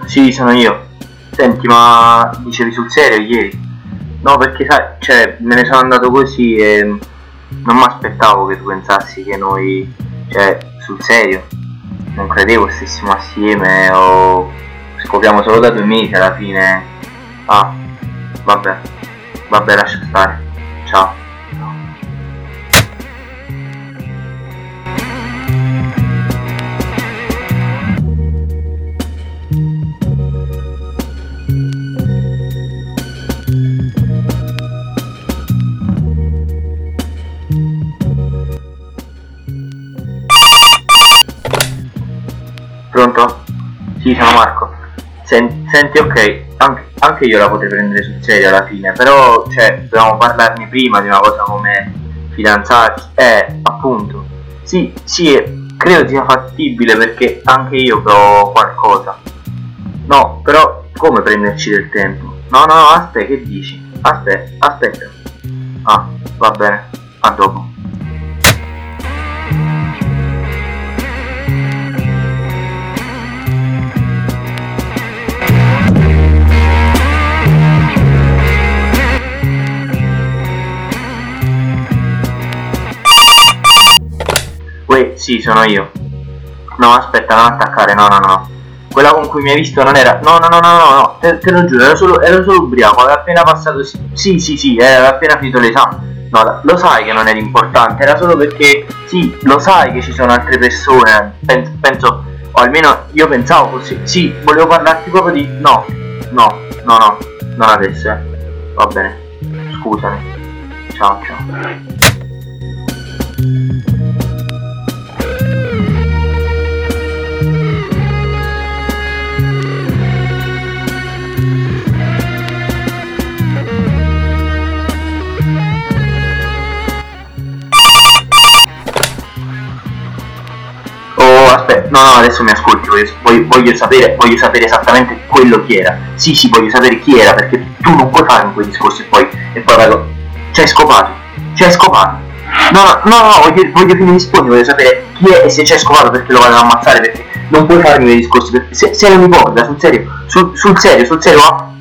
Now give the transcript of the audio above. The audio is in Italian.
Sì, sono io. Senti, ma dicevi sul serio ieri? No, perché sai, cioè, me ne sono andato così e non mi aspettavo che tu pensassi che noi, cioè, sul serio, non credevo stessimo assieme o scopriamo solo da 2 mesi alla fine. Ah, vabbè, vabbè, lascia stare. Ciao. Pronto? Sì, sono Marco. Senti, ok, anche io la potrei prendere sul serio alla fine, però, cioè, dobbiamo parlarne prima di una cosa come fidanzarsi. Appunto. Sì, sì, credo sia fattibile perché anche io provo qualcosa. No, però, come prenderci del tempo? No, no, no, aspetta, che dici? Aspetta. Ah, va bene, a dopo. Uè, sì, sono io. No, aspetta, non attaccare, no. Quella con cui mi hai visto non era. No, te lo giuro, ero solo ubriaco, aveva appena passato. Sì, aveva appena finito l'esame. No, lo sai che non era importante, era solo perché. Sì, lo sai che ci sono altre persone. Penso, o almeno io pensavo così. Sì, volevo parlarti proprio di. No, non adesso, Va bene, scusami. Ciao. Oh, aspetta, no, adesso mi ascolti, voglio sapere esattamente quello chi era. Sì, voglio sapere chi era, perché tu non puoi farmi quei discorsi e poi vado. Ci hai scopato. No, voglio che mi rispondi, voglio sapere chi è e se ci hai scopato perché lo vado ad ammazzare, perché non puoi farmi quei discorsi, perché se non mi porta, sul serio,